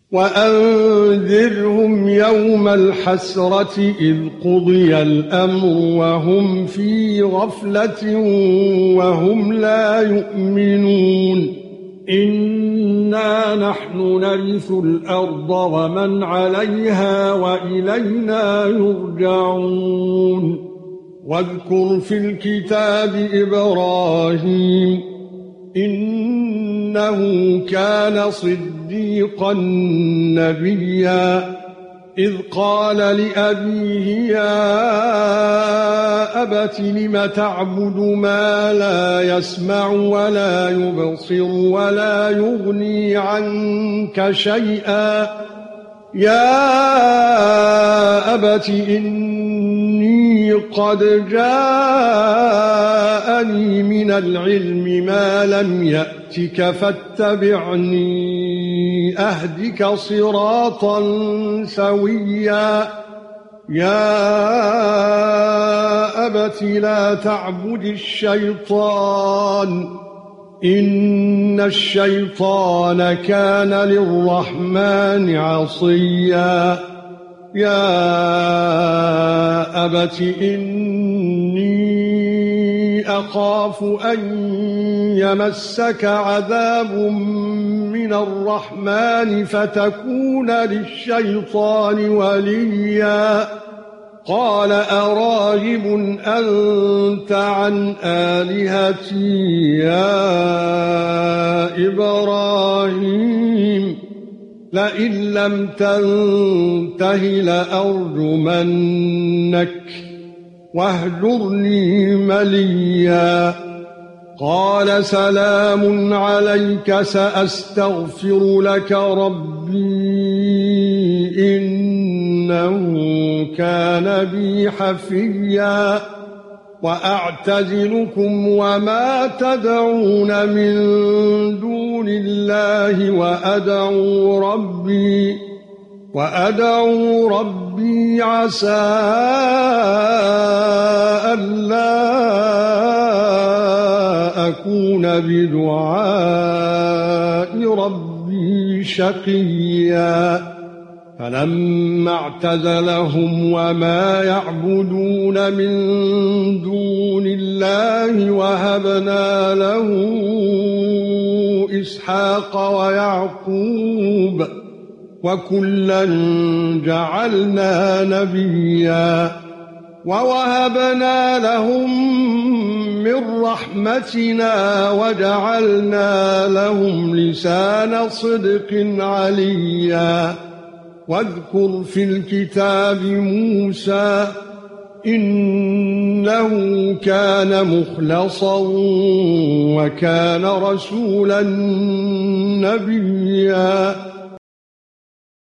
وأنذرهم يوم الحسرة إذ قضي الأمر وهم في غفلة وهم لا يؤمنون إنا نحن نرث الأرض ومن عليها وإلينا يرجعون واذكر في الكتاب إبراهيم إنه كان صديقا نبيا إذ قال لأبيه يا أبت لم تعبد ما لا يسمع ولا يبصر ولا يغني عنك شيئا يا أبت إني قد جاءني من العلم ما لم يأتك فاتبعني أهدك صراطا سويا يا أبت لا تعبد الشيطان إن الشيطان كان للرحمن عصيا يا أبت إني أخاف أن يمسك عذاب من الرحمن فتكون للشيطان وليا قال أراغب أنت عن آلهتي يا إبراهيم لئن لم تنته لأرجمنك واهجرني مليا قال سلام عليك سأستغفر لك ربي إنه كان بي حفيا وأعتزلكم وما تدعون من دون الله وأدعو ربي عسى ألا أكون بدعاء ربي شقيا فلما اعتزلهم وما يعبدون من دون الله وهبنا له إسحاق ويعقوب وكلا جعلنا نبيا ووهبنا لهم من رحمتنا وجعلنا لهم لسان صدق عليا واذكر في الكتاب موسى إنه كان مخلصا وكان رسولا نبيا